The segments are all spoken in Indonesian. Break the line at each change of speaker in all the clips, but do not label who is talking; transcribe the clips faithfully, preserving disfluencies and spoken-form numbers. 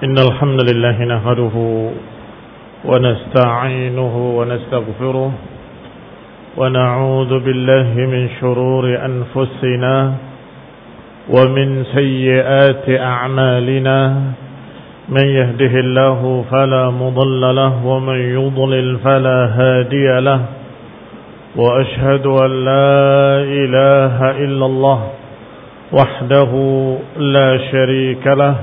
إن الحمد لله نحمده ونستعينه ونستغفره ونعوذ بالله من شرور أنفسنا ومن سيئات أعمالنا من يهده الله فلا مضل له ومن يضلل فلا هادي له وأشهد أن لا إله إلا الله وحده لا شريك له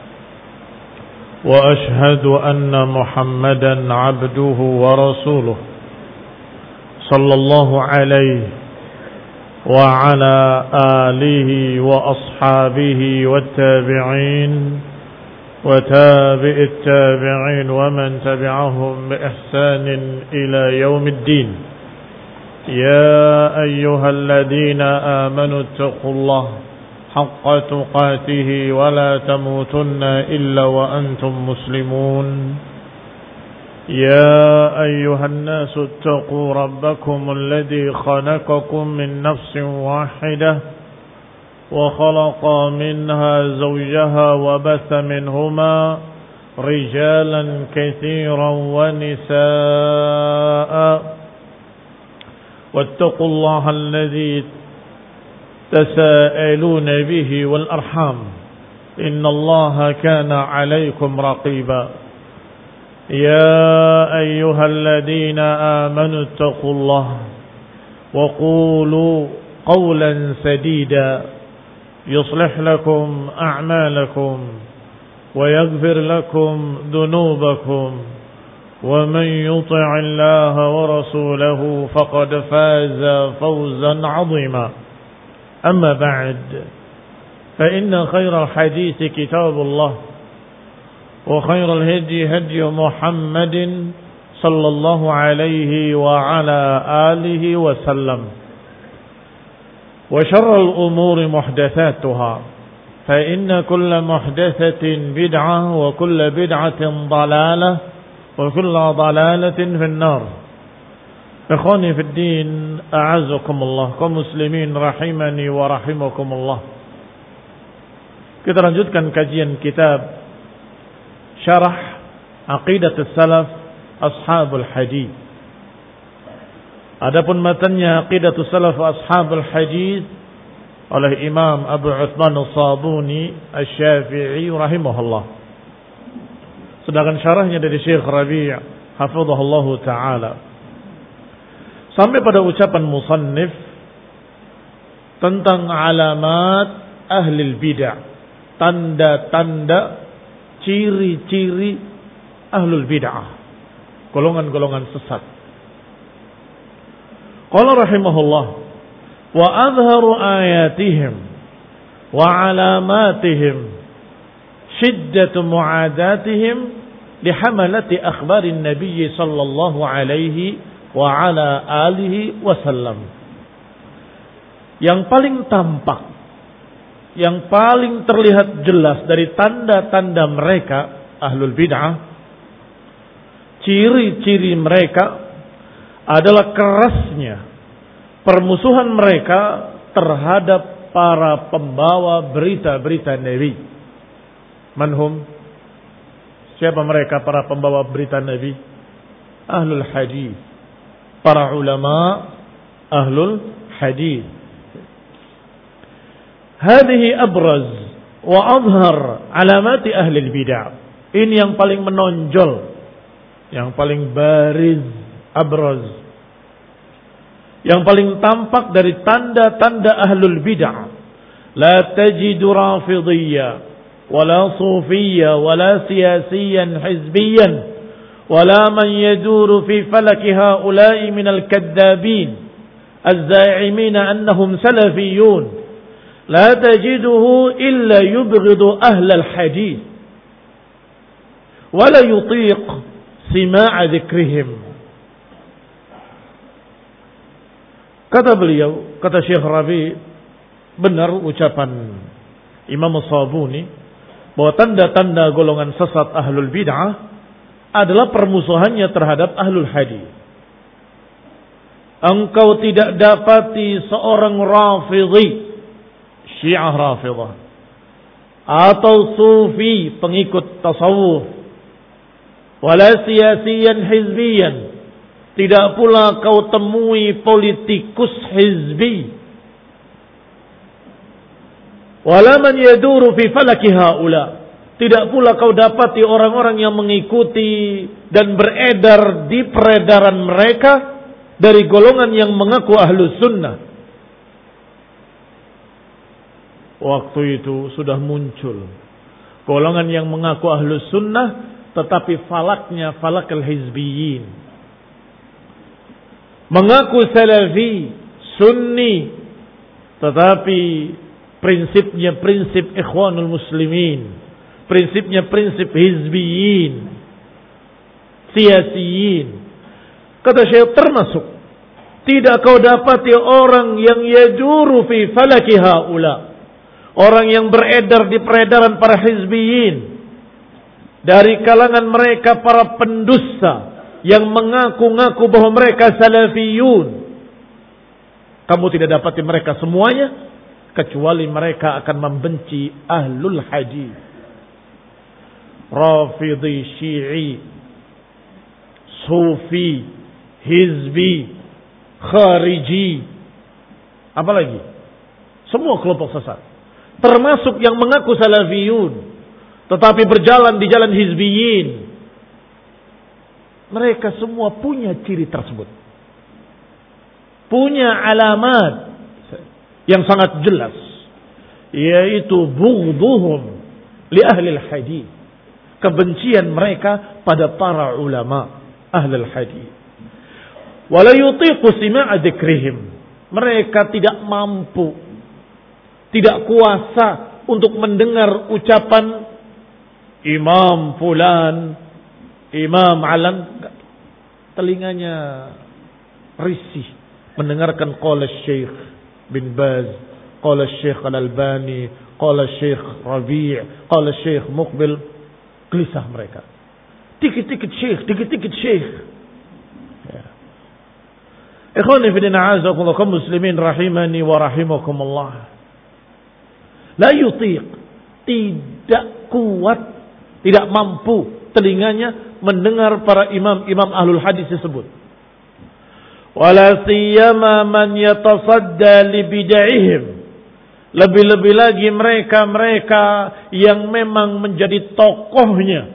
وأشهد أن محمدا عبده ورسوله صلى الله عليه وعلى آله وأصحابه والتابعين وتابع التابعين ومن تبعهم بإحسان إلى يوم الدين. يا أيها الذين آمنوا اتقوا الله حق تقاته ولا تموتن إلا وأنتم مسلمون. يا أيها الناس اتقوا ربكم الذي خلقكم من نفس واحدة وخلق منها زوجها وبث منهما رجالا كثيرا ونساء واتقوا الله الذي تساءلون به والأرحام إن الله كان عليكم رقيبا. يا أيها الذين آمنوا اتقوا الله وقولوا قولا سديدا يصلح لكم أعمالكم ويغفر لكم ذنوبكم ومن يطع الله ورسوله فقد فاز فوزا عظيما. أما بعد فإن خير الحديث كتاب الله وخير الهدي هدي محمد صلى الله عليه وعلى آله وسلم وشر الأمور محدثاتها فإن كل محدثة بدعة وكل بدعة ضلالة وكل ضلالة في النار. Ikhwani fid din, a'azakumullah, kaum muslimin rahimani wa rahimakumullah. Kita lanjutkan kajian kitab Syarah Aqidatus Salaf Ashabul Hadits. Adapun matanya Aqidatus Salaf Ashabul Hadits oleh Imam Abu Uthman As-Sabuni Asy-Syafi'i rahimahullah. Sedangkan syarahnya dari Syekh Rabi' hafizahullahu taala sampai pada ucapan musannif tentang alamat ahli bidah, tanda-tanda, ciri-ciri ahlul bid'ah, golongan-golongan sesat. Qala rahimahullah wa azharu ayatihim wa alamatihim shiddatu mu'adatihim lihamalati akhbarin nabiy sallallahu alaihi wa ala alihi wasallam. Yang paling tampak, yang paling terlihat jelas dari tanda-tanda mereka ahlul bid'ah, ciri-ciri mereka adalah kerasnya permusuhan mereka terhadap para pembawa berita-berita Nabi. Manhum? Siapa mereka para pembawa berita Nabi? Ahlul hadis, para ulama ahlul hadis. Hadhihi abraz wa azhar alamati ahli bidah. Ini yang paling menonjol, yang paling bariz, abraz, yang paling tampak dari tanda-tanda ahlul bidah. La tajidu rafidiyya wala sufiyya wala siyasiyan hizbiyyan ولا من يدور في فلك هؤلاء من الكذابين الزاعمين أنهم سلفيون لا تجده إلا يبغض أهل الحديث ولا يطيق سماع ذكرهم. Kata beliau, kata Syekh Rabi', benar ucapan Imam As-Sabuni bahwa tanda-tanda golongan sesat ahlul bid'ah adalah permusuhannya terhadap ahlul hadis. Engkau tidak dapati seorang Rafidhi, Syiah Rafidah, atau sufi pengikut tasawuf, wala siyasiyan hizbiyan, tidak pula kau temui politikus hizbi, wala man yaduru fi falaki haula, tidak pula kau dapati orang-orang yang mengikuti dan beredar di peredaran mereka dari golongan yang mengaku ahlus sunnah. Waktu itu sudah muncul golongan yang mengaku ahlus sunnah, tetapi falaknya falak al-hizbiyin. Mengaku salafi, sunni, tetapi prinsipnya prinsip ikhwanul muslimin, prinsipnya prinsip hizbiyin, siyasiyin. Kata Syekh, termasuk tidak kau dapati orang yang yajuru fi falaki haula, orang yang beredar di peredaran para hizbiyin, dari kalangan mereka para pendusta yang mengaku-ngaku bahwa mereka salafiyun. Kamu tidak dapati mereka semuanya, kecuali mereka akan membenci ahlul hadis. Rafidhi, Syi'i, Sufi, Hizbi, Khariji, apalagi semua kelompok sesat, termasuk yang mengaku salafiyun tetapi berjalan di jalan hizbiyin. Mereka semua punya ciri tersebut, punya alamat yang sangat jelas, yaitu bughdhuhum li ahli al-hadis, kebencian mereka pada para ulama ahli al-hadis. Wala yutiqu sima'a dzikrihim, mereka tidak mampu, tidak kuasa untuk mendengar ucapan Imam fulan, Imam alan. Telinganya risih mendengarkan qala Syekh bin Baz, qala Syekh Al-Albani, qala Syekh Rabi', qala Syekh Muqbil. Gelisah mereka. Dikit-dikit Syekh, dikit-dikit Syekh. Ya. Ikhwani fi din a'azakumullah kaum muslimin rahimani wa rahimakumullah. La yutiq, tidak kuat, tidak mampu telinganya mendengar para imam-imam ahlul hadis tersebut. Wala siyama man yatasadda li bid'ihim, lebih-lebih lagi mereka-mereka yang memang menjadi tokohnya,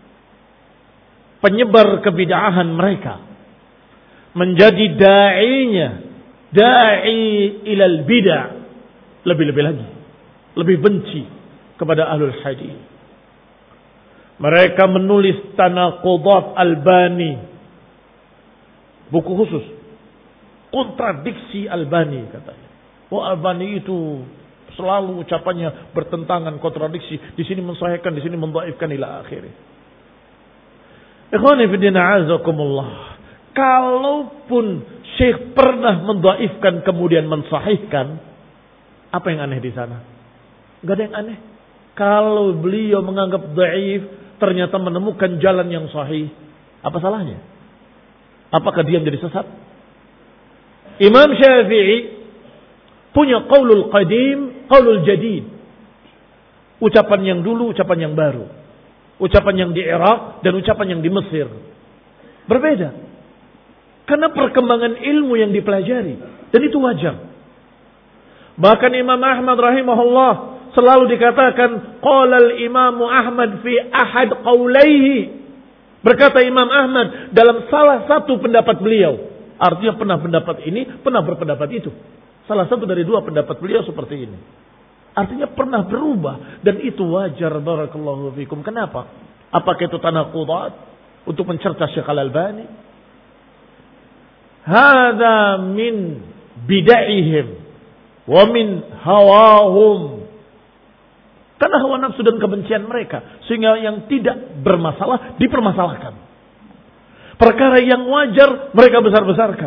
penyebar kebid'ahan mereka, menjadi da'inya, da'i ilal bid'ah, lebih-lebih lagi, lebih benci kepada ahlul hadis. Mereka menulis Tanaqudat Albani, buku khusus kontradiksi Albani katanya. Oh, Albani itu selalu ucapannya bertentangan, kontradiksi, di sini mensahihkan, di sini mendhaifkan ila akhirnya. Ikhwani fi din a'azakumullah, kalaupun Syekh pernah mendhaifkan kemudian mensahihkan, apa yang aneh di sana? Enggak ada yang aneh. Kalau beliau menganggap dhaif ternyata menemukan jalan yang sahih, apa salahnya? Apakah dia menjadi sesat? Imam Syafi'i punya qaulul qadim, qaulul jadid. Ucapan yang dulu, ucapan yang baru. Ucapan yang di Irak dan ucapan yang di Mesir. Berbeda. Karena perkembangan ilmu yang dipelajari. Dan itu wajar. Bahkan Imam Ahmad rahimahullah selalu dikatakan qala al-Imam Ahmad fi ahad qaulaihi. Berkata Imam Ahmad dalam salah satu pendapat beliau. Artinya pernah pendapat ini, pernah berpendapat itu. Salah satu dari dua pendapat beliau seperti ini. Artinya pernah berubah. Dan itu wajar, barakallahu fikum. Kenapa? Apakah itu tanaqudat untuk mencerca Syekh Al-Albani? Hada min bid'ahihim wa min hawahum. Karena hawa nafsu dan kebencian mereka, sehingga yang tidak bermasalah dipermasalahkan. Perkara yang wajar mereka besar-besarkan.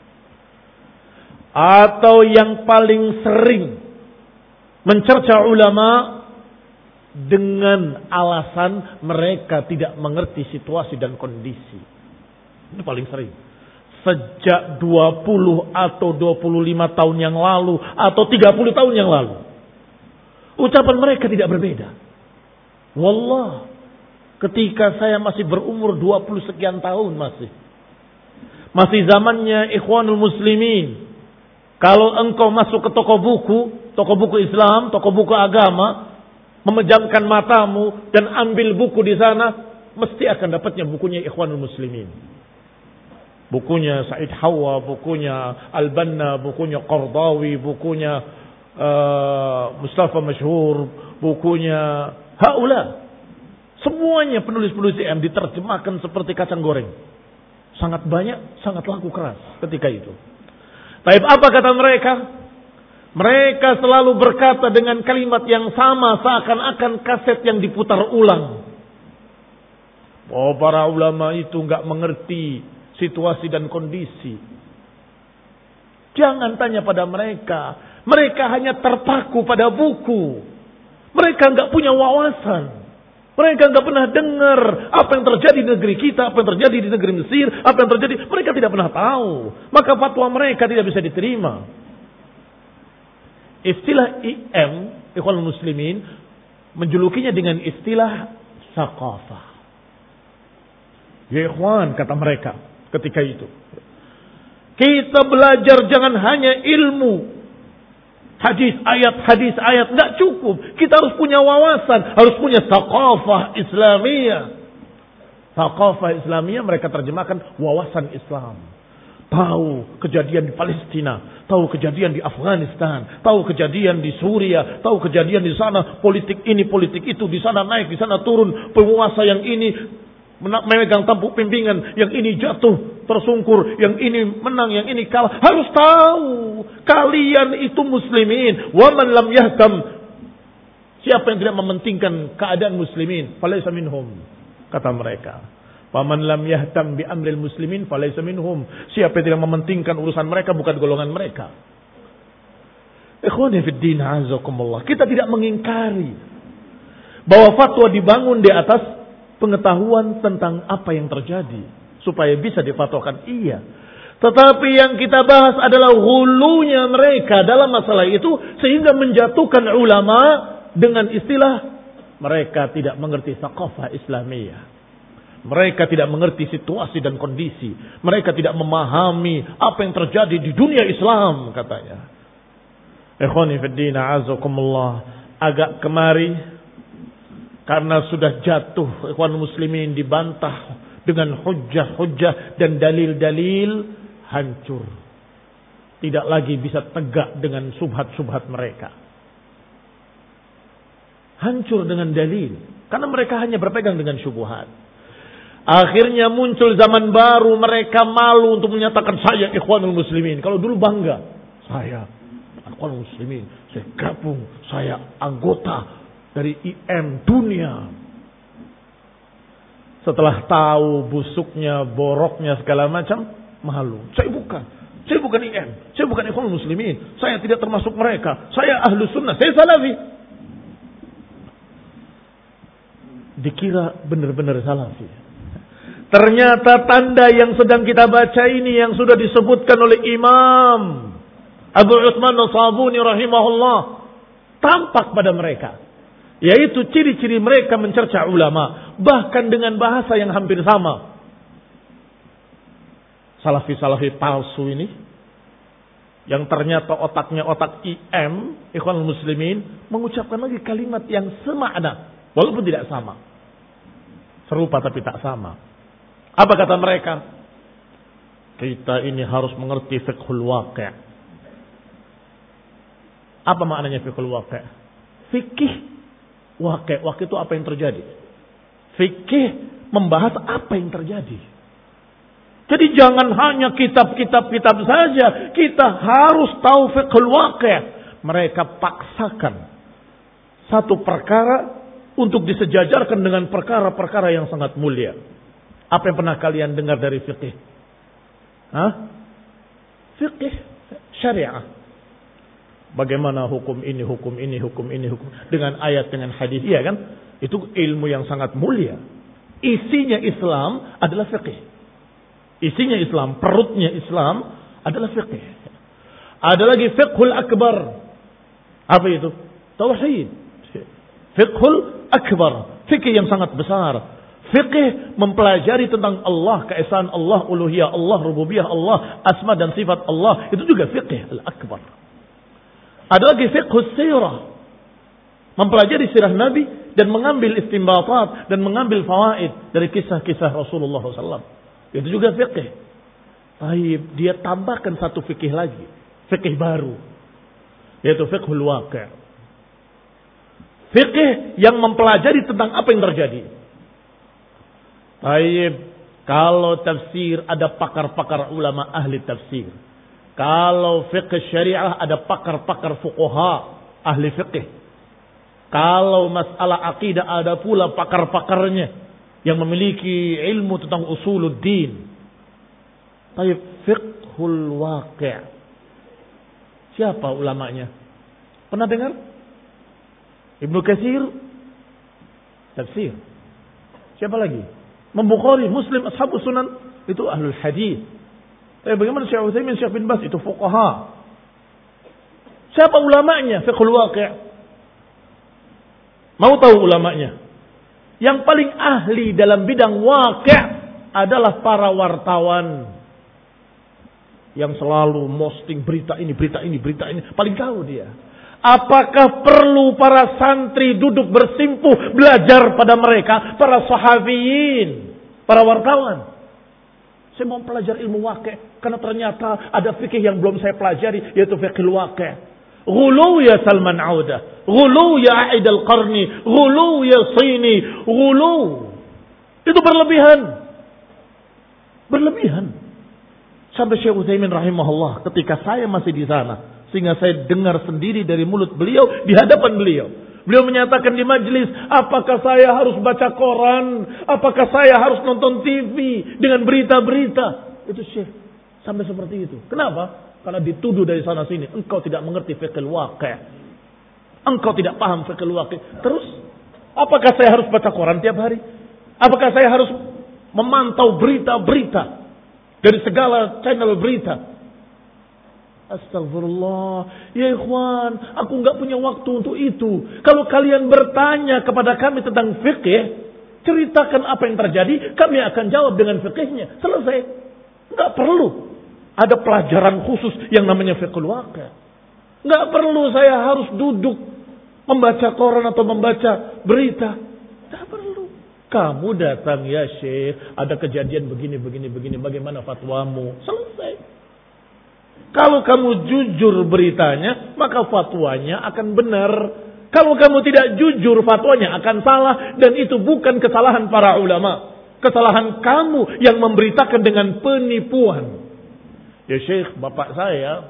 Atau yang paling sering mencerca ulama dengan alasan mereka tidak mengerti situasi dan kondisi. Ini paling sering. Sejak dua puluh atau dua puluh lima tahun yang lalu atau tiga puluh tahun yang lalu, Ucapan mereka tidak berbeda. Wallah, ketika saya masih berumur dua puluh sekian tahun masih. Masih zamannya Ikhwanul Muslimin. Kalau engkau masuk ke toko buku, toko buku Islam, toko buku agama, memejamkan matamu dan ambil buku di sana, mesti akan dapatnya bukunya Ikhwanul Muslimin. Bukunya Said Hawa, bukunya Al-Banna, bukunya Qardawi, bukunya uh, Mustafa Masyhur, bukunya Haula. Semuanya penulis-penulis I M diterjemahkan seperti kacang goreng. Sangat banyak, sangat laku keras ketika itu. Tapi apa kata mereka? Mereka selalu berkata dengan kalimat yang sama seakan-akan kaset yang diputar ulang. Oh, para ulama itu enggak mengerti situasi dan kondisi. Jangan tanya pada mereka. Mereka hanya terpaku pada buku. Mereka enggak punya wawasan. Mereka enggak pernah dengar apa yang terjadi di negeri kita, apa yang terjadi di negeri Mesir, apa yang terjadi. Mereka tidak pernah tahu. Maka fatwa mereka tidak bisa diterima. Istilah I M, Ikhwanul Muslimin, menjulukinya dengan istilah saqafah. Ya ikhwan, kata mereka ketika itu. Kita belajar jangan hanya ilmu. Hadis, ayat, hadis, ayat. Tidak cukup. Kita harus punya wawasan. Harus punya thaqafah Islamiyah. Thaqafah Islamiyah mereka terjemahkan wawasan Islam. Tahu kejadian di Palestina. Tahu kejadian di Afghanistan. Tahu kejadian di Suria. Tahu kejadian di sana. Politik ini, politik itu. Di sana naik, di sana turun. Penguasa yang ini memegang tampuk pimpinan, yang ini jatuh tersungkur, yang ini menang, yang ini kalah. Harus tahu kalian itu muslimin. Wa man lam yahtam, siapa yang tidak mementingkan keadaan muslimin, falaysa minhum, kata mereka. Wa man lam yahtam bi amril muslimin falaysa minhum, siapa yang tidak mementingkan urusan mereka bukan golongan mereka. Ikhwani fid din, azakumullah. Kita tidak mengingkari bahwa fatwa dibangun di atas pengetahuan tentang apa yang terjadi supaya bisa difatwakan, iya. Tetapi yang kita bahas adalah hulunya mereka dalam masalah itu sehingga menjatuhkan ulama dengan istilah mereka tidak mengerti thaqafah Islamiyah. Mereka tidak mengerti situasi dan kondisi. Mereka tidak memahami apa yang terjadi di dunia Islam, katanya. Ikhwani fid din, a'azakumullah. Agak kemari karena sudah jatuh ikhwan muslimin, dibantah dengan hujjah-hujjah dan dalil-dalil, hancur. Tidak lagi bisa tegak dengan subhat-subhat mereka. Hancur dengan dalil. Karena mereka hanya berpegang dengan syubhat. Akhirnya muncul zaman baru, mereka malu untuk menyatakan saya ikhwanul muslimin. Kalau dulu bangga, saya ikhwanul muslimin, saya gabung, saya anggota dari I M dunia. Setelah tahu busuknya, boroknya segala macam, malu. Saya bukan. Saya bukan I M. Saya bukan Ikhwanul Muslimin. Saya tidak termasuk mereka. Saya ahlu sunnah. Saya salafi. Dikira benar-benar salafi. Ternyata tanda yang sedang kita baca ini yang sudah disebutkan oleh Imam Abu Utsman As-Sabuni rahimahullah tampak pada mereka. Yaitu ciri-ciri mereka mencerca ulama. Bahkan dengan bahasa yang hampir sama. Salafi-salafi palsu ini. Yang ternyata otaknya otak I M. Ikhwanul Muslimin. Mengucapkan lagi kalimat yang semakna. Walaupun tidak sama. Serupa tapi tak sama. Apa kata mereka? Kita ini harus mengerti fiqhul waqi'. Apa maknanya fiqhul waqi'? Fikih Wakil, wakil itu apa yang terjadi. Fikih membahas apa yang terjadi. Jadi jangan hanya kitab-kitab-kitab saja. Kita harus tahu fiqhul waqi'. Mereka paksakan satu perkara untuk disejajarkan dengan perkara-perkara yang sangat mulia. Apa yang pernah kalian dengar dari fikih? Hah? Fikih syariah. Bagaimana hukum ini, hukum ini, hukum ini, hukum dengan ayat, dengan hadis, iya kan? Itu ilmu yang sangat mulia. Isinya Islam adalah fiqh. Isinya Islam, perutnya Islam adalah fiqh. Ada lagi fiqhul akbar. Apa itu? Tauhid. Fiqhul akbar, fikih yang sangat besar. Fikih mempelajari tentang Allah, keesaan Allah, uluhiyah Allah, rububiyah Allah, asma dan sifat Allah. Itu juga fikih al-akbar. Ada lagi fiqhus sirah, mempelajari sirah Nabi dan mengambil istimbatat dan mengambil fawaid dari kisah-kisah Rasulullah shallallahu alaihi wasallam. Itu juga fikih. Baik, dia tambahkan satu fikih lagi, fikih baru, yaitu fiqhul waqi'. Fikih yang mempelajari tentang apa yang terjadi. Baik, kalau tafsir ada pakar-pakar ulama ahli tafsir. Kalau fikih syariah ada pakar-pakar fuqaha ahli fikih. Kalau masalah akidah ada pula pakar-pakarnya yang memiliki ilmu tentang usuluddin. Baik, fiqhul waqi'. Siapa ulamanya? Pernah dengar? Ibnu Katsir tafsir. Siapa lagi? Bukhari, Muslim, Ashabus Sunan itu ahlul hadis. Tapi bagaimana Syekh Utsaimin, Syekh bin Baz itu fuqaha. Siapa ulamanya? Fiqhul waqi'. Mau tahu ulamanya? Yang paling ahli dalam bidang waqi' adalah para wartawan yang selalu posting berita ini, berita ini, berita ini. Paling tahu dia. Apakah perlu para santri duduk bersimpuh belajar pada mereka, para sahabiyin, para wartawan? Saya mau belajar ilmu waqi' karena ternyata ada fikih yang belum saya pelajari, yaitu fikih waqi'. Ghulu ya Salman Audah, ghulu ya Aid al-Qarni, ghulu ya Sini, ghulu. Itu berlebihan. Berlebihan. Sampai Syekh Utsaimin rahimahullah ketika saya masih di sana, sehingga saya dengar sendiri dari mulut beliau di hadapan beliau. Beliau menyatakan di majelis, apakah saya harus baca koran? Apakah saya harus nonton T V dengan berita-berita? Itu Syekh. Sampai seperti itu. Kenapa? Karena dituduh dari sana sini. Engkau tidak mengerti fiqhul waqi'. Engkau tidak paham fiqhul waqi'. Terus, apakah saya harus baca koran tiap hari? Apakah saya harus memantau berita-berita dari segala channel berita? Astagfirullah. Ya ikhwan, aku enggak punya waktu untuk itu. Kalau kalian bertanya kepada kami tentang fikih, ceritakan apa yang terjadi, kami akan jawab dengan fikihnya. Selesai. Enggak perlu ada pelajaran khusus yang namanya fiqhul waqi'. Enggak perlu saya harus duduk membaca koran atau membaca berita. Enggak perlu. Kamu datang, ya Syekh, ada kejadian begini, begini, begini. Bagaimana fatwamu? Selesai. Kalau kamu jujur beritanya, maka fatwanya akan benar. Kalau kamu tidak jujur, fatwanya akan salah. Dan itu bukan kesalahan para ulama. Kesalahan kamu yang memberitakan dengan penipuan. Ya Syekh, bapak saya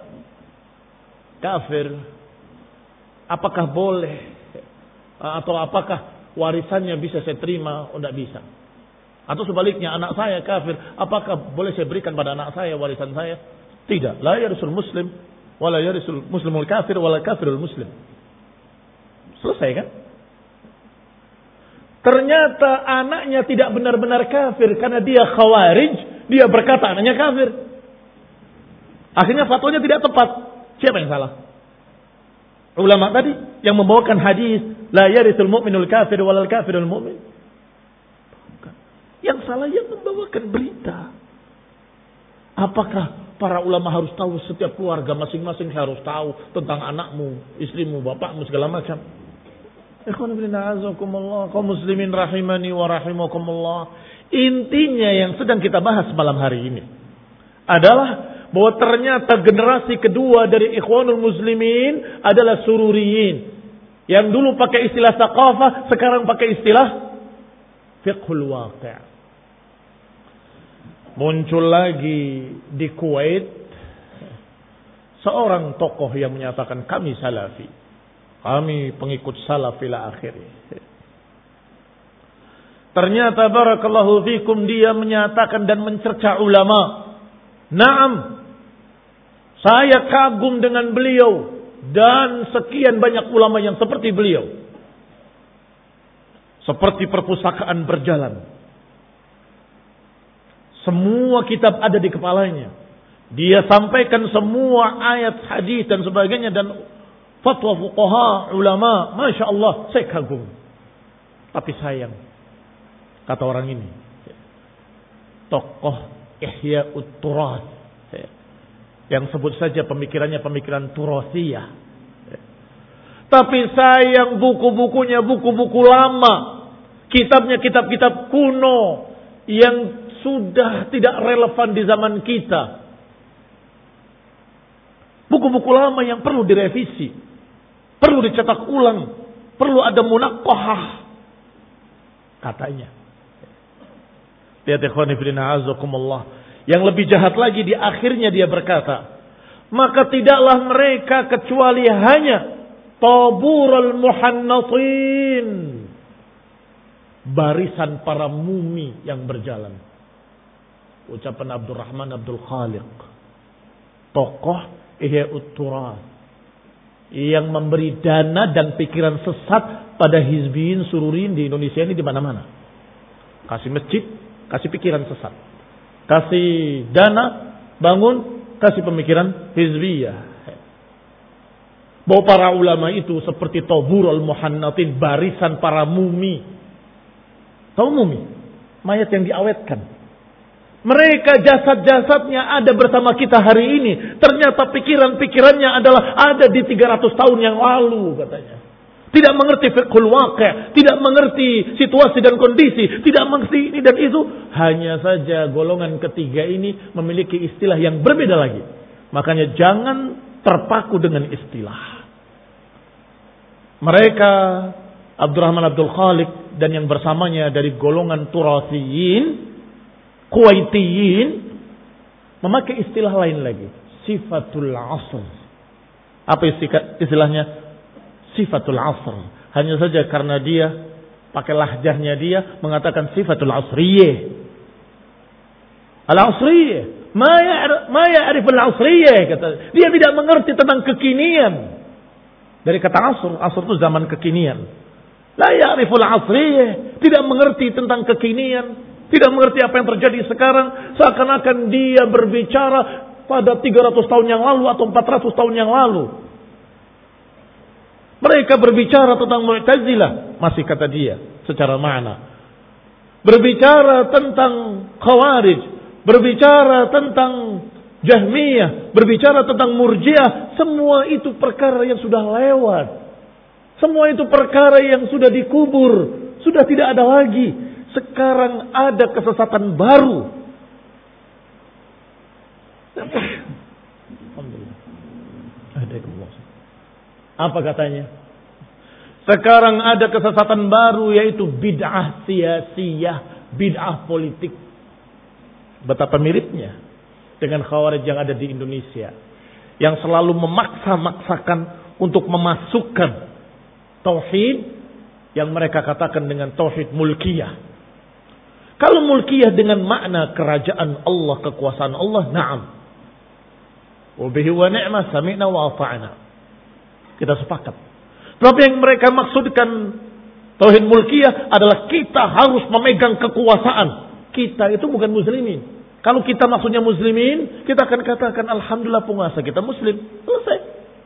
kafir. Apakah boleh? Atau apakah warisannya bisa saya terima? Oh, tidak bisa. Atau sebaliknya, anak saya kafir. Apakah boleh saya berikan pada anak saya warisan saya? Tidak. La yarisul muslim, wala yarisul muslimul kafir, wala kafirul muslim. Selesai kan? Ternyata anaknya tidak benar-benar kafir karena dia khawarij. Dia berkata anaknya kafir. Akhirnya fatwanya tidak tepat. Siapa yang salah? Ulama tadi yang membawakan hadis la yarisul mu'minul kafir, wala kafirul mu'min. Yang salah yang membawakan berita. Apakah para ulama harus tahu, setiap keluarga masing-masing harus tahu tentang anakmu, istrimu, bapakmu, segala macam? Ikhwan fillah azakumullah, kaum muslimin rahimani wa rahimakumullah. Intinya yang sedang kita bahas malam hari ini adalah bahwa ternyata generasi kedua dari ikhwanul muslimin adalah sururiyin. Yang dulu pakai istilah thaqafah, sekarang pakai istilah fiqhul waqi'. Muncul lagi di Kuwait seorang tokoh yang menyatakan kami salafi, kami pengikut salaf ila akhir. Ternyata barakallahu fikum dia menyatakan dan mencerca ulama. Naam, saya kagum dengan beliau dan sekian banyak ulama yang seperti beliau. Seperti perpustakaan berjalan. Semua kitab ada di kepalanya. Dia sampaikan semua ayat hadis dan sebagainya dan fatwa fuqaha, ulama, masya Allah, saya kagum. Tapi sayang, kata orang ini, tokoh Ihya'ut Turath, yang sebut saja pemikirannya pemikiran Turathiyah. Tapi sayang buku-bukunya buku-buku lama, kitabnya kitab-kitab kuno yang sudah tidak relevan di zaman kita. Buku-buku lama yang perlu direvisi, perlu dicetak ulang, perlu ada munaqqahah, katanya. Lihat ikhwani fillah azakumullah. Yang lebih jahat lagi di akhirnya dia berkata, maka tidaklah mereka kecuali hanya taburul muhannatin, barisan para mumi yang berjalan. Ucapan Abdurrahman Abdul Khaliq, tokoh Ihya'ut Turath, yang memberi dana dan pikiran sesat pada hizbiyin sururin di Indonesia ini di mana-mana. Kasih masjid, kasih pikiran sesat. Kasih dana, bangun, kasih pemikiran hizbiyah. Bahwa para ulama itu seperti taburul muhannatin, barisan para mumi. Tahu mumi? Mayat yang diawetkan. Mereka jasad-jasadnya ada bersama kita hari ini. Ternyata pikiran-pikirannya adalah ada di tiga ratus tahun yang lalu katanya. Tidak mengerti fiqhul waqi', tidak mengerti situasi dan kondisi, tidak mengerti ini dan itu. Hanya saja golongan ketiga ini memiliki istilah yang berbeda lagi. Makanya jangan terpaku dengan istilah. Mereka Abdurrahman Abdul Khaliq dan yang bersamanya dari golongan Turathiyin, Kuwaitiyin, memakai istilah lain lagi, sifatul asr. Apa istilahnya? Sifatul asr. Hanya saja karena dia pakai lahjahnya dia mengatakan sifatul asriyah. Al-asriyah, ma ya'rif ma ya'rif al-asriyah, kata. Dia tidak mengerti tentang kekinian. Dari kata asr, asr itu zaman kekinian. La ya'riful asriyah, tidak mengerti tentang kekinian. Tidak mengerti apa yang terjadi sekarang. Seakan-akan dia berbicara pada tiga ratus tahun yang lalu atau empat ratus tahun yang lalu. Mereka berbicara tentang Mu'tazilah, masih kata dia, secara makna. Berbicara tentang Khawarij, berbicara tentang Jahmiyah, berbicara tentang Murji'ah. Semua itu perkara yang sudah lewat. Semua itu perkara yang sudah dikubur. Sudah tidak ada lagi. Sekarang ada kesesatan baru. Alhamdulillah. Apa katanya? Sekarang ada kesesatan baru, yaitu bid'ah siyasiyah, bid'ah politik. Betapa miripnya dengan Khawarij yang ada di Indonesia, yang selalu memaksa-maksakan untuk memasukkan tauhid yang mereka katakan dengan tauhid mulkiyah. Kalau mulkiyah dengan makna kerajaan Allah, kekuasaan Allah, na'am. Wa bihi wa ni'mah sami'na wa ata'na. Kita sepakat. Tapi yang mereka maksudkan tauhid mulkiyah adalah kita harus memegang kekuasaan. Kita itu bukan muslimin. Kalau kita maksudnya muslimin, kita akan katakan alhamdulillah penguasa kita muslim. Selesai.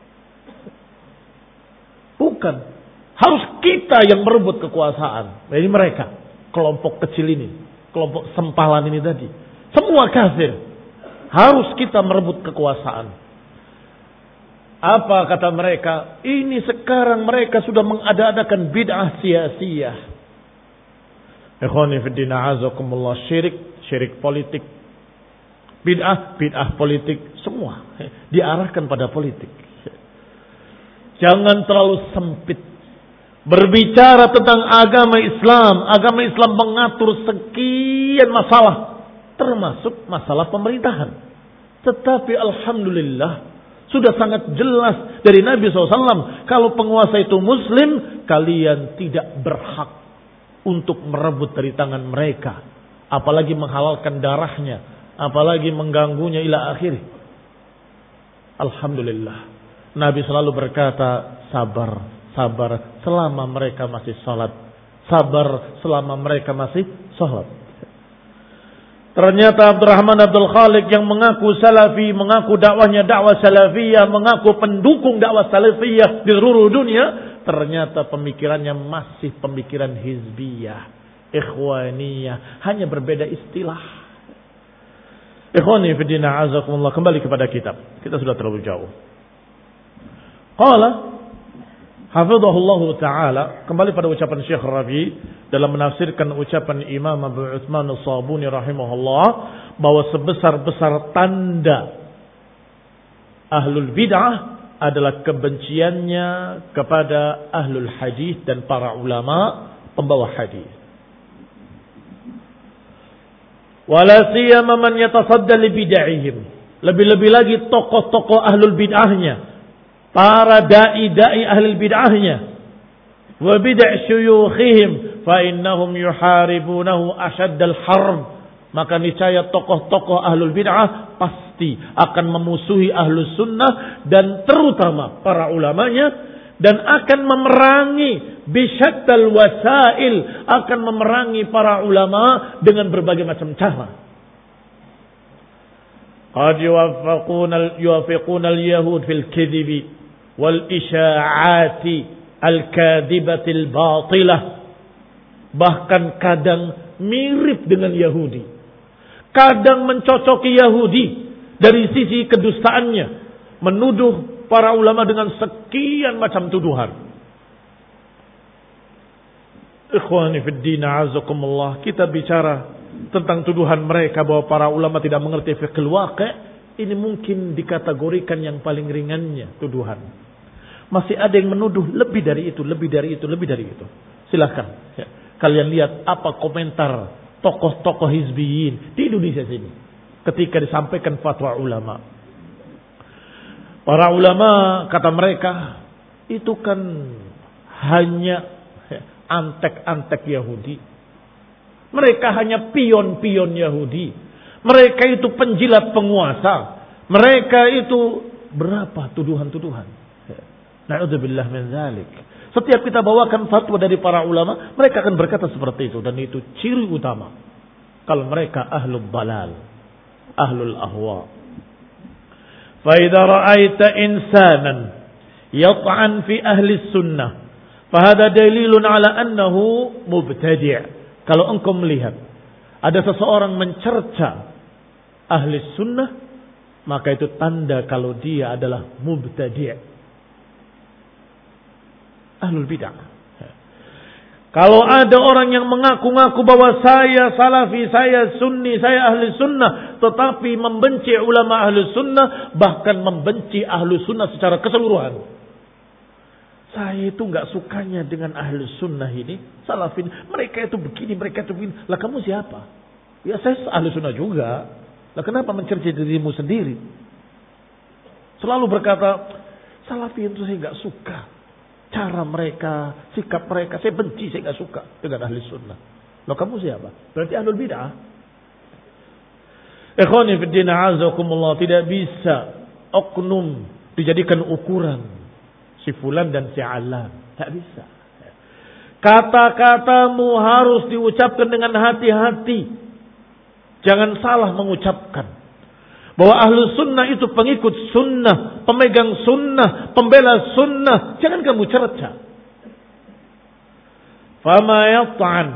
Bukan. Harus kita yang merebut kekuasaan. Jadi mereka, kelompok kecil ini, kelompok sempalan ini tadi, semua kafir. Harus kita merebut kekuasaan. Apa kata mereka? Ini sekarang mereka sudah mengada-adakan bid'ah siyasiyah. Ikhwani fi din a'azakumullah, syirik, syirik politik. Bid'ah, bid'ah politik, semua diarahkan pada politik. Jangan terlalu sempit. Berbicara tentang agama Islam, agama Islam mengatur sekian masalah, termasuk masalah pemerintahan. Tetapi alhamdulillah, sudah sangat jelas dari Nabi shallallahu alaihi wasallam, kalau penguasa itu muslim, kalian tidak berhak untuk merebut dari tangan mereka. Apalagi menghalalkan darahnya, apalagi mengganggunya ila akhir. Alhamdulillah. Nabi selalu berkata, sabar, sabar selama mereka masih sholat. Sabar selama mereka masih sholat. Ternyata Abdurrahman Abdul Khaliq yang mengaku salafi, mengaku dakwahnya dakwah salafiyah, mengaku pendukung dakwah salafiyah di seluruh dunia, ternyata pemikirannya masih pemikiran hizbiyah, ikhwaniyah, hanya berbeda istilah. Ikhwani fiddina azakumullah, kembali kepada kitab. Kita sudah terlalu jauh. Qala hafizahullah ta'ala, kembali pada ucapan Syekh Rabi dalam menafsirkan ucapan Imam Abu Utsman As-Sabuni rahimahullah, bahwa sebesar-besar tanda ahlul bid'ah adalah kebenciannya kepada ahlul hadis dan para ulama pembawa hadis. Wala siyama man yatasadda li bid'ahihim. Lebih-lebih lagi tokoh-tokoh ahlul bid'ahnya, para dai-dai ahlul bid'ahnya, wa bid'ah syuyukhihim fa innahum yuharibunahu ashaddal harb. Maka niscaya tokoh-tokoh ahlul bid'ah pasti akan memusuhi ahlus sunnah dan terutama para ulamanya, dan akan memerangi bisyattal wasail, akan memerangi para ulama dengan berbagai macam cara. Qad yuwaffiquna yuwaffiquna al-yahud fil kadhibi wal isya'ati al-kadhibati al-batilah. Bahkan kadang mirip dengan Yahudi, kadang mencocoki Yahudi dari sisi kedustaannya, menuduh para ulama dengan sekian macam tuduhan. Ikhwani fid din azakumullah, kita bicara tentang tuduhan mereka bahwa para ulama tidak mengerti fiqhul waqi', ini mungkin dikategorikan yang paling ringannya tuduhan. Masih ada yang menuduh lebih dari itu, lebih dari itu, lebih dari itu. Silakan ya, kalian lihat apa komentar tokoh-tokoh hizbiyin di Indonesia sini ketika disampaikan fatwa ulama. Para ulama, kata mereka, itu kan hanya antek-antek Yahudi. Mereka hanya pion-pion Yahudi. Mereka itu penjilat penguasa. Mereka itu berapa tuduhan-tuduhan. Na'udzubillah min dzalik. Setiap kita bawakan fatwa dari para ulama, mereka akan berkata seperti itu. Dan itu ciri utama kalau mereka ahlul balal, ahlul ahwa. فإذا رأيت إنسانا يطعن في أهل السنة فهذا دليل على أنه مبتدع. Kalau engkau melihat ada seseorang mencerca ahli sunnah, maka itu tanda kalau dia adalah mubtadi', ahlul bid'ah. Kalau ada orang yang mengaku-ngaku bahwa saya salafi, saya sunni, saya ahli sunnah, tetapi membenci ulama ahli sunnah, bahkan membenci ahli sunnah secara keseluruhan. Saya itu nggak sukanya dengan ahli sunnah ini, salafin. Mereka itu begini, mereka itu begini. Lah kamu siapa? Ya saya ahli sunnah juga. Lah kenapa mencerca dirimu sendiri? Selalu berkata, salafin itu saya nggak suka. Cara mereka, sikap mereka, saya benci, saya nggak suka dengan ahli sunnah. Loh kamu siapa? Berarti ahlul bid'ah. Ikhwani fiddin azakumullah, tidak bisa oknum dijadikan ukuran si fulan dan si alan. Tak bisa. Kata-katamu harus diucapkan dengan hati-hati. Jangan salah mengucapkan. Bahwa ahlu sunnah itu pengikut sunnah, pemegang sunnah, pembela sunnah. Jangan kamu cerca. Fama yat'an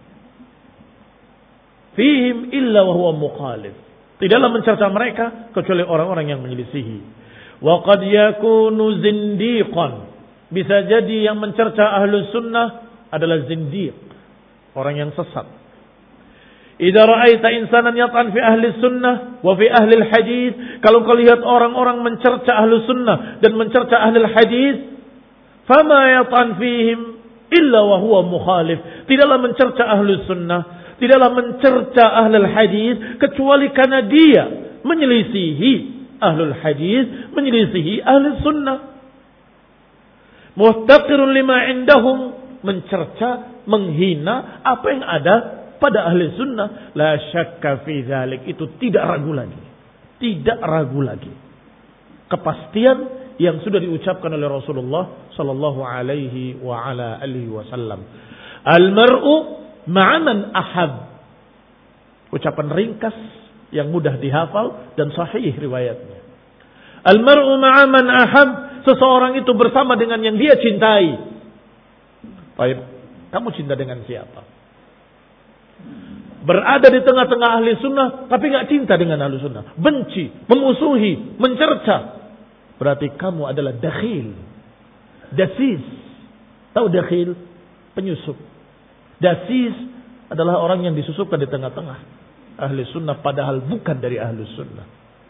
fihim illa wa huwa mukhalif. Tidaklah mencerca mereka kecuali orang-orang yang menyelisihi. Wa qad yakunu zindiqan. Bisa jadi yang mencerca ahlu sunnah adalah zindiq, orang yang sesat. Idza ra'aita insanan yat'an fi ahli sunnah wa fi ahli hadis, kalau kau lihat orang-orang mencerca ahli sunnah dan mencerca ahli hadis, fama yat'an fihim illa wa huwa mukhalif. Tidaklah mencerca ahli sunnah, tidaklah mencerca ahli hadis kecuali karena dia menyelisihi ahli hadis, menyelisihi ahli sunnah. Muhtaqirun lima indahum, mencerca, menghina apa yang ada pada ahli sunnah. La syakka fi dzalik, itu tidak ragu lagi, tidak ragu lagi kepastian yang sudah diucapkan oleh Rasulullah sallallahu alaihi wa ala alihi wasallam. Al mar'u ma'a man ahab. Ucapan ringkas yang mudah dihafal dan sahih riwayatnya. Al-mar'u ma'a man ahab, seseorang itu bersama dengan yang dia cintai. Baik, kamu cinta dengan siapa? Berada di tengah-tengah ahli sunnah, tapi nggak cinta dengan ahli sunnah. Benci, memusuhi, mencerca. Berarti kamu adalah dakhil. Dasis. Tahu dakhil? Penyusup. Dasis adalah orang yang disusupkan di tengah-tengah ahli sunnah, padahal bukan dari ahli sunnah.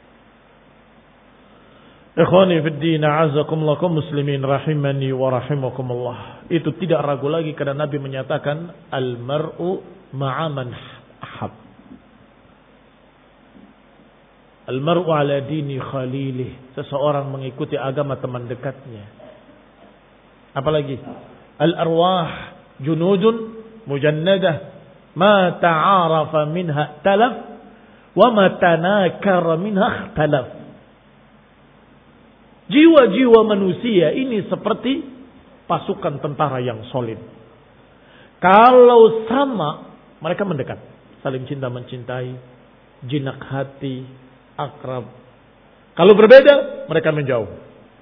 Ikhwani fid din, a'azakumullah, muslimin rahimani wa rahimakumullah. Itu tidak ragu lagi karena Nabi menyatakan al-mar'u ma'a man ahab. Al-mar'u ala dini khalilih. Seseorang mengikuti agama teman dekatnya. Apalagi al-arwah junudun mujannadah ma ta'arafa minha talaf wa ma tanakara minha ikhtalaf. Jiwa-jiwa manusia ini seperti pasukan tentara yang solid. Kalau sama, mereka mendekat, saling cinta mencintai, jinak hati, akrab. Kalau berbeda, mereka menjauh.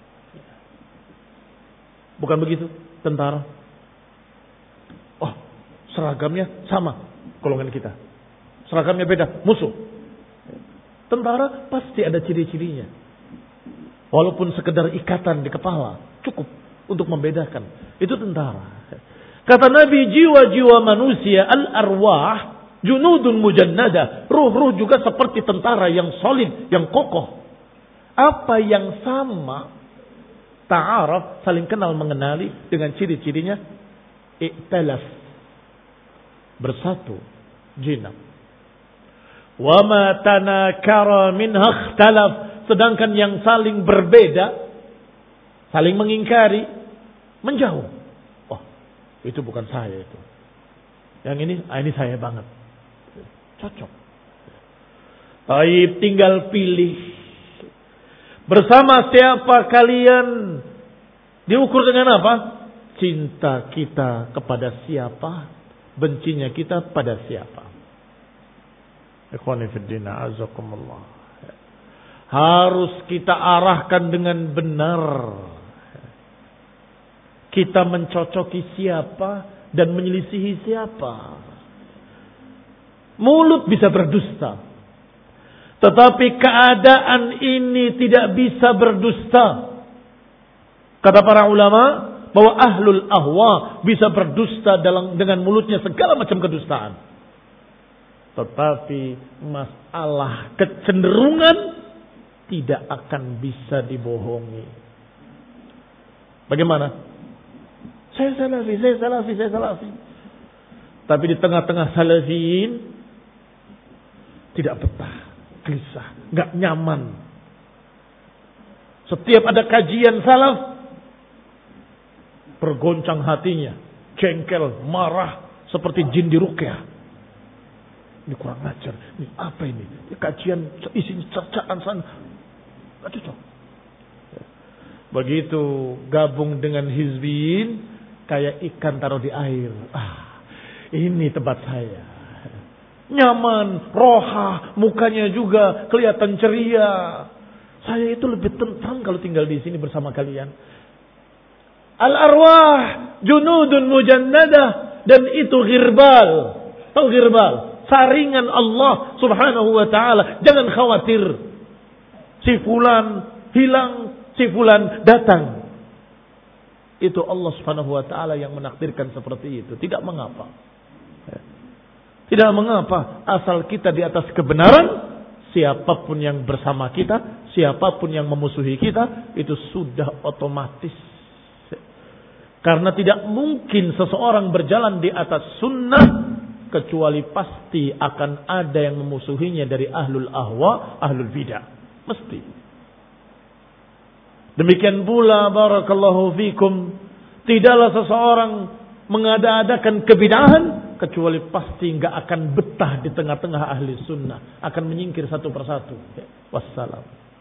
Bukan begitu tentara? Oh, seragamnya sama golongan kita. Seragamnya beda, musuh. Tentara pasti ada ciri-cirinya. Walaupun sekedar ikatan di kepala cukup untuk membedakan. Itu tentara. Kata Nabi, jiwa-jiwa manusia al-arwah junudun mujannada. Ruh-ruh juga seperti tentara yang solid, yang kokoh. Apa yang sama? Ta'araf, saling kenal mengenali dengan ciri-cirinya. Iktalaf, bersatu, jinak. Wa ma tanakara minha ikhtalaf. Sedangkan yang saling berbeda, saling mengingkari, menjauh. Oh, itu bukan saya itu. Yang ini, ah, ini saya banget. Cocok. Baik, tinggal pilih. Bersama siapa kalian diukur dengan apa? Cinta kita kepada siapa, bencinya kita pada siapa. Ikhwani fid din, a'azakumullah. Harus kita arahkan dengan benar. Kita mencocoki siapa dan menyelisihi siapa. Mulut bisa berdusta, tetapi keadaan ini tidak bisa berdusta. Kata para ulama bahwa ahlul ahwa bisa berdusta dalam dengan mulutnya segala macam kedustaan. Tetapi masalah kecenderungan tidak akan bisa dibohongi. Bagaimana? Saya salafi, saya salafi, saya salafi. Tapi di tengah-tengah salafiyin tidak betah, gelisah, nggak nyaman. Setiap ada kajian salaf, bergoncang hatinya, jengkel, marah, seperti jin di ruqyah. Ini kurang ajar. Ini apa ini? Ini kajian isinya cercaan sana. Cocok. Begitu gabung dengan hizbiyin, kayak ikan taruh di air. Ah, ini tempat saya. Nyaman, roha, mukanya juga kelihatan ceria. Saya itu lebih tentram kalau tinggal di sini bersama kalian. Al-arwah junudun mujannadah, dan itu ghirbal. Tahu ghirbal? Saringan Allah Subhanahu wa taala. Jangan khawatir. Si fulan hilang, si fulan datang. Itu Allah Subhanahu wa taala yang menakdirkan seperti itu. Tidak mengapa. Tidak mengapa asal kita di atas kebenaran. Siapapun yang bersama kita, siapapun yang memusuhi kita, itu sudah otomatis. Karena tidak mungkin seseorang berjalan di atas sunnah kecuali pasti akan ada yang memusuhinya dari ahlul ahwa, ahlul bidah. Mesti. Demikian pula barakallahu fikum, tidaklah seseorang mengada-adakan kebidahan kecuali pasti enggak akan betah di tengah-tengah ahli sunnah, akan menyingkir satu persatu. Wassalam.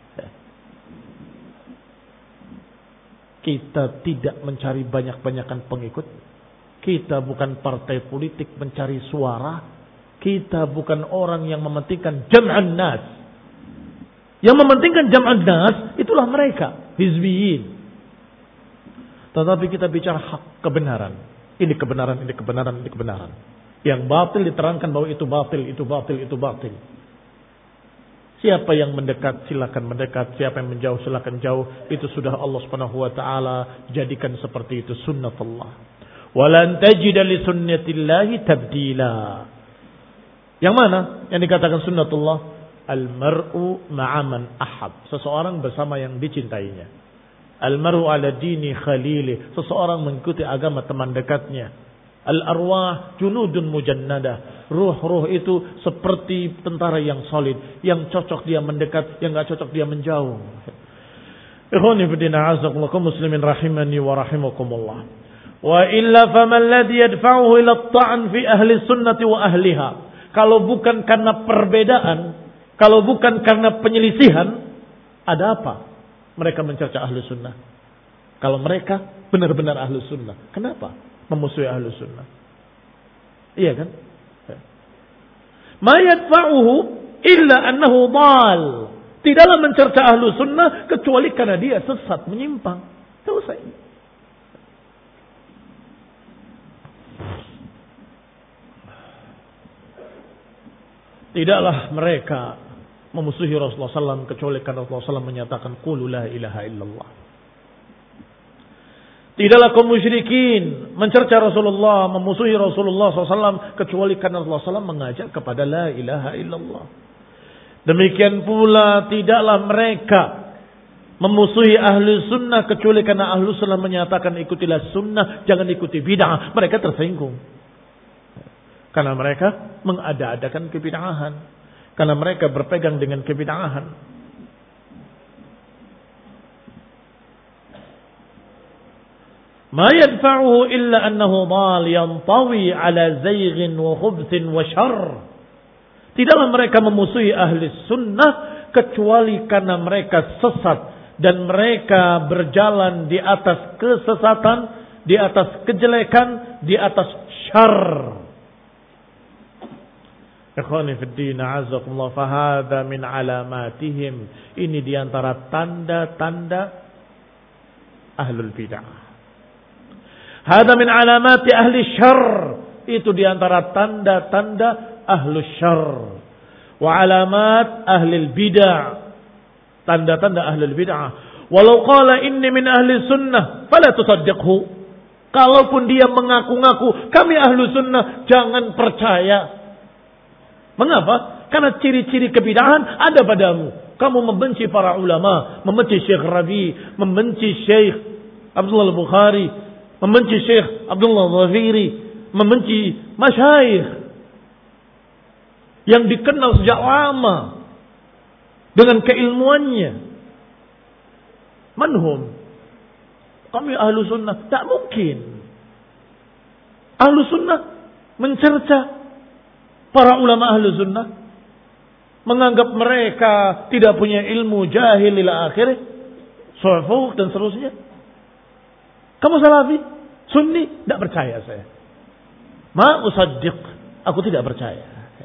Kita tidak mencari banyak-banyakan pengikut. Kita bukan partai politik mencari suara. Kita bukan orang yang mementingkan jam'an nas. Yang mementingkan jam'an nas itulah mereka, hizbiyin. Tetapi kita bicara hak, kebenaran. Ini kebenaran, ini kebenaran, ini kebenaran. Yang batil diterangkan bahwa itu batil, itu batil, itu batil. Siapa yang mendekat silakan mendekat, siapa yang menjauh silakan jauh. Itu sudah Allah Subhanahu wa taala jadikan seperti itu sunnatullah. Walan tajida li sunnatillahi tabdila. Yang mana yang dikatakan sunnatullah? Al-mar'u ma'a man ahab. Seseorang bersama yang dicintainya. Al-mar'u ala dini khalili. Seseorang mengikuti agama teman dekatnya. Al-arwah junudun mujannada. Ruh-ruh itu seperti tentara yang solid. Yang cocok dia mendekat, yang gak cocok dia menjauh. Ikhwani fillah a'azzakumullah muslimin rahimani wa rahimakumullah. Wa illa faman ladzi yadfa'uhu ila at-ta'n fi ahli sunnati wa ahliha. Kalau bukan karena perbedaan, kalau bukan karena penyelisihan, ada apa mereka mencerca ahli sunnah? Kalau mereka benar-benar ahli sunnah, kenapa memusuhi ahli sunnah? Iya kan? Ma yadfa'uhu illa annahu dhal. Tidaklah mencerca ahli sunnah kecuali karena dia sesat, menyimpang. Selesai. Tidaklah mereka memusuhi Rasulullah sallallahu alaihi wasallam kecuali karena Rasulullah sallallahu alaihi wasallam menyatakan qul la ilaha illallah. Tidaklah kaum musyrikin mencerca Rasulullah, memusuhi Rasulullah sallallahu alaihi wasallam kecuali karena Rasulullah sallallahu alaihi wasallam mengajak kepada la ilaha illallah. Demikian pula tidaklah mereka memusuhi ahli sunnah kecuali karena ahli sunnah menyatakan ikutilah sunnah, jangan ikuti bid'ah. Mereka tersinggung. Karena mereka mengada-adakan kebid'ahan. Karena mereka berpegang dengan kebid'ahan. Ma yadfa'uhu illa annahu dhal yantawi ala zayghin wa khubthin wa syarr. Tidaklah mereka memusuhi ahli sunnah kecuali karena mereka sesat dan mereka berjalan di atas kesesatan, di atas kejelekan, di atas syarr. Ikhwani fid din a'azzakumullah, fahadha min alamatihim. Ini diantara tanda-tanda ahlul bid'ah. Hadha min alamati ahli syarr. Itu diantara tanda-tanda ahlus syarr. Wa alamat ahli bid'ah. Tanda-tanda ahli bid'ah. Walau qala inni min ahli sunnah fala tusaddiqhu. Kalaupun dia mengaku-ngaku kami ahli sunnah, jangan percaya. Mengapa? Karena ciri-ciri kebid'ahan ada padamu. Kamu membenci para ulama, membenci Syekh Rabi, membenci Syekh Abdullah Al-Bukhari, membenci Syekh Abdullah Zafiri, membenci masyayikh yang dikenal sejak lama dengan keilmuannya. Manhum? Kami ahlu sunnah. Tak mungkin. Ahlu sunnah mencerca para ulama ahlu sunnah, menganggap mereka tidak punya ilmu, jahil ila akhirih, su'fuq dan seterusnya. Kamu salafi, sunni, tidak percaya saya. Ma usaddiq, aku tidak percaya.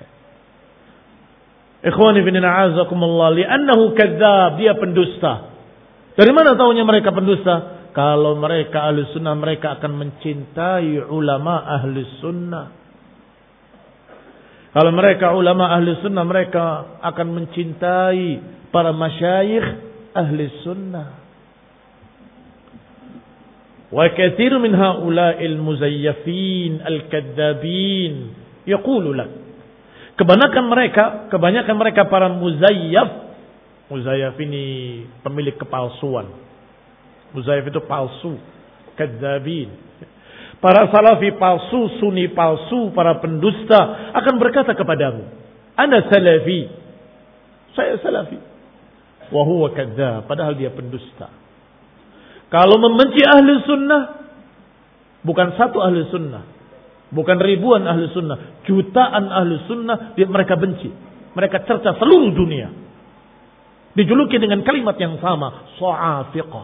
Ikhwani bin a'azakumullah, li'annahu kadzdzab, dia pendusta. Dari mana tahunya mereka pendusta? Kalau mereka ahli sunnah, mereka akan mencintai ulama ahli sunnah. Kalau mereka ulama ahli sunnah, mereka akan mencintai para masyayikh ahli sunnah. Wa katsir min haula'il muzayyafin al-kadzdzabin yaqulu lak. Kebanyakan mereka, kebanyakan mereka para muzayyaf. Muzayyaf ini pemilik kepalsuan. Muzayyaf itu palsu, kadzdzabin. Para salafi palsu, sunni palsu, para pendusta akan berkata kepadamu, ana salafi, saya salafi, wa huwa kadzdzab, padahal dia pendusta. Kalau membenci ahli sunnah, bukan satu ahli sunnah, bukan ribuan ahli sunnah, jutaan ahli sunnah dia mereka benci, mereka cerca seluruh dunia, dijuluki dengan kalimat yang sama, so'afiqah,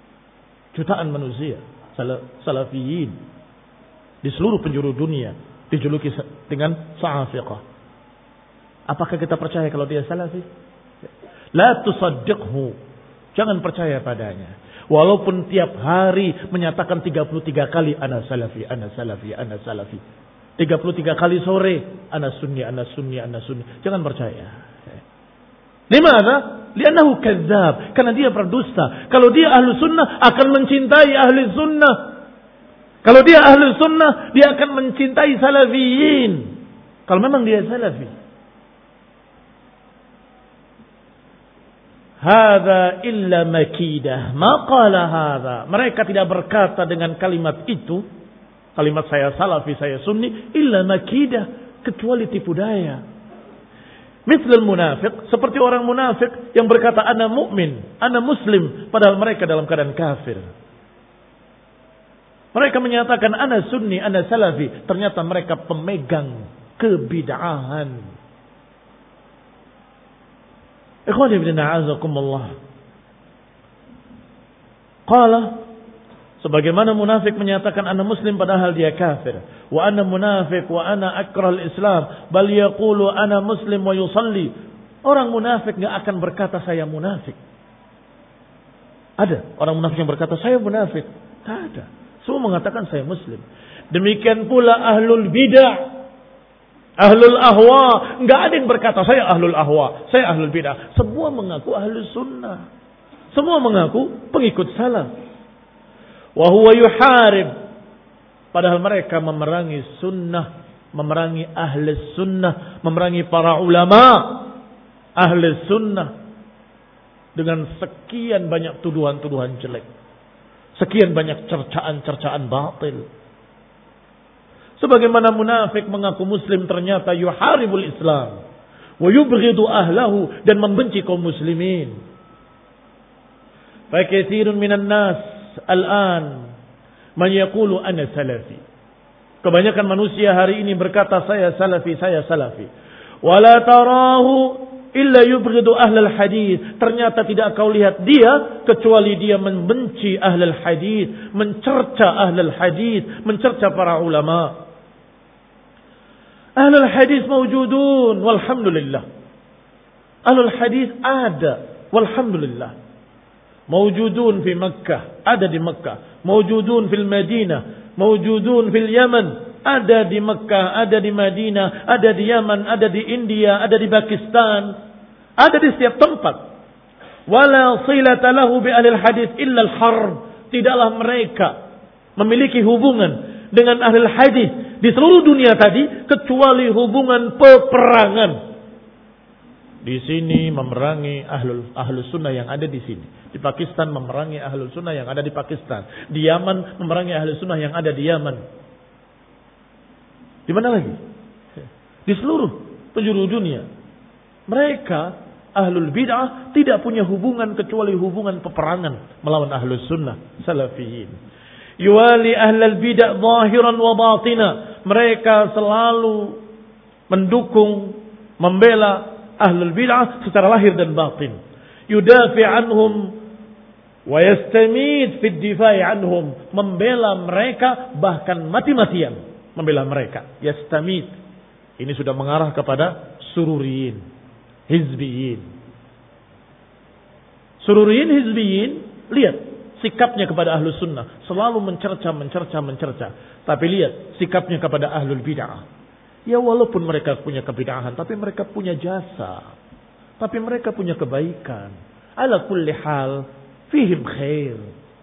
jutaan manusia salafiyin di seluruh penjuru dunia dijuluki dengan Sa'afiqah. Apakah kita percaya kalau dia salafi? La tusaddiqhu. Jangan percaya padanya. Walaupun tiap hari menyatakan tiga puluh tiga kali ana salafi, ana salafi, ana salafi. tiga puluh tiga kali sore ana sunni, ana sunni, ana sunni. Jangan percaya. Dimana? Li'annahu kadzdzab. Karena dia berdusta. Kalau dia ahlu sunnah akan mencintai ahli sunnah. Kalau dia ahli sunnah dia akan mencintai salafiyin. Kalau memang dia salafi. Hadza illa makidah. Ma qala hadza. Mereka tidak berkata dengan kalimat itu, kalimat saya salafi, saya sunni, illa makidah, kecuali tipu daya. Mislul munafiq, seperti orang munafik yang berkata ana mukmin, ana muslim, padahal mereka dalam keadaan kafir. Mereka menyatakan ana sunni, ana salafi, ternyata mereka pemegang kebid'ahan. Ikhwani ibn a'azakumullah. Qala, sebagaimana munafik menyatakan ana muslim padahal dia kafir. Wa ana munafik wa ana akrahul Islam, bal yaqulu ana muslim wa yusalli. Orang munafik enggak akan berkata saya munafik. Ada orang munafik yang berkata saya munafik? Tidak ada. Semua mengatakan saya muslim. Demikian pula ahlul bidah, ahlul ahwa, enggak ada yang berkata saya ahlul ahwa, saya ahlul bidah. Semua mengaku ahlus sunnah. Semua mengaku pengikut salaf. Wa huwa yuharib, padahal mereka memerangi sunnah, memerangi ahli sunnah, memerangi para ulama ahli sunnah dengan sekian banyak tuduhan-tuduhan jelek, sekian banyak cercaan-cercaan batil. Sebagaimana munafik mengaku muslim ternyata yuharibul Islam wa yubghidu ahlahu, dan membenci kaum muslimin. Fa katsirun minan nas al-an man yaqulu ana salafi. Kebanyakan manusia hari ini berkata saya salafi, saya salafi. Wala tarahu illa yubghidu ahlal hadis. Ternyata tidak kau lihat dia kecuali dia membenci ahlal hadis, mencerca ahlal hadis, mencerca para ulama. Ahlul hadis mawjudun walhamdulillah. Ahlul hadis ada walhamdulillah. Mawjudun fi Makkah, ada di Makkah. Mawjudun fil Madinah, mawjudun fil Yaman, ada di Makkah, ada di Madinah, ada di Yaman, ada di India, ada di Pakistan, ada di setiap tempat. Wala silata lahu bi ahlil hadis illa al-harb. Tidaklah mereka memiliki hubungan dengan ahli hadis di seluruh dunia tadi kecuali hubungan peperangan. Di sini memerangi ahlul ahlus sunnah yang ada di sini. Di Pakistan memerangi ahlul sunnah yang ada di Pakistan. Di Yaman memerangi ahlus sunnah yang ada di Yaman. Di mana lagi? Di seluruh penjuru dunia. Mereka ahlul bid'ah tidak punya hubungan kecuali hubungan peperangan melawan ahlus sunnah salafiyin. Yuwali ahlal bid'ah zahiran wa batina. Mereka selalu mendukung, membela ahlul bid'ah secara lahir dan batin. Yudafi anhum wa yastamid fi ad-difa'i anhum. Membela mereka bahkan mati-matian membela mereka. Yastamid. Ini sudah mengarah kepada sururiyin, hizbiyin. Sururiyin, hizbiyin, lihat sikapnya kepada ahlus sunnah. Selalu mencerca, mencerca, mencerca. Tapi lihat sikapnya kepada ahlul bid'ah. Ya walaupun mereka punya kebid'ahan, tapi mereka punya jasa. Tapi mereka punya kebaikan. Ala kulli hal, fihim khair.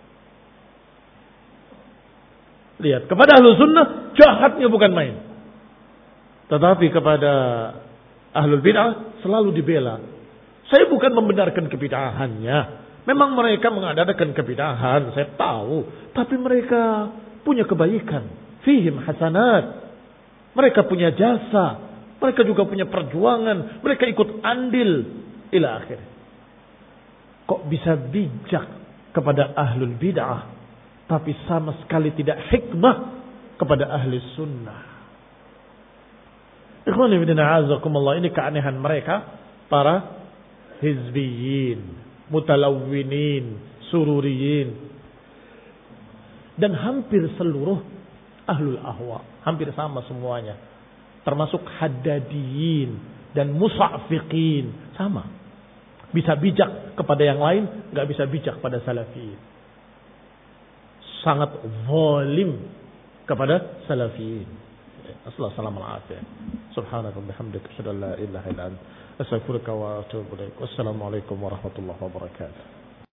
Lihat, kepada ahlus sunnah, jahatnya bukan main. Tetapi kepada ahlul bid'ah, selalu dibela. Saya bukan membenarkan kebid'ahannya. Memang mereka mengadakan kebid'ahan, saya tahu. Tapi mereka punya kebaikan. Fihim hasanat. Mereka punya jasa. Mereka juga punya perjuangan. Mereka ikut andil. Ila akhir. Kok bisa bijak kepada ahlul bid'ah, tapi sama sekali tidak hikmah kepada ahli sunnah. Ikhwan ibn a'azakumullah, ini keanehan mereka, para hizbiyin, mutalawwinin, sururiyin. Dan hampir seluruh ahlul ahwa. Hampir sama semuanya. Termasuk haddadiyin dan musa'fiqin. Sama. Bisa bijak kepada yang lain, nggak bisa bijak pada salafiyin. Sangat zalim kepada salafiyin. Assalamualaikum warahmatullahi wabarakatuh. Subhanaka wa bihamdika asyhadu an la ilaha illa anta astaghfiruka wa atubu ilaik. Wassalamualaikum warahmatullahi wabarakatuh.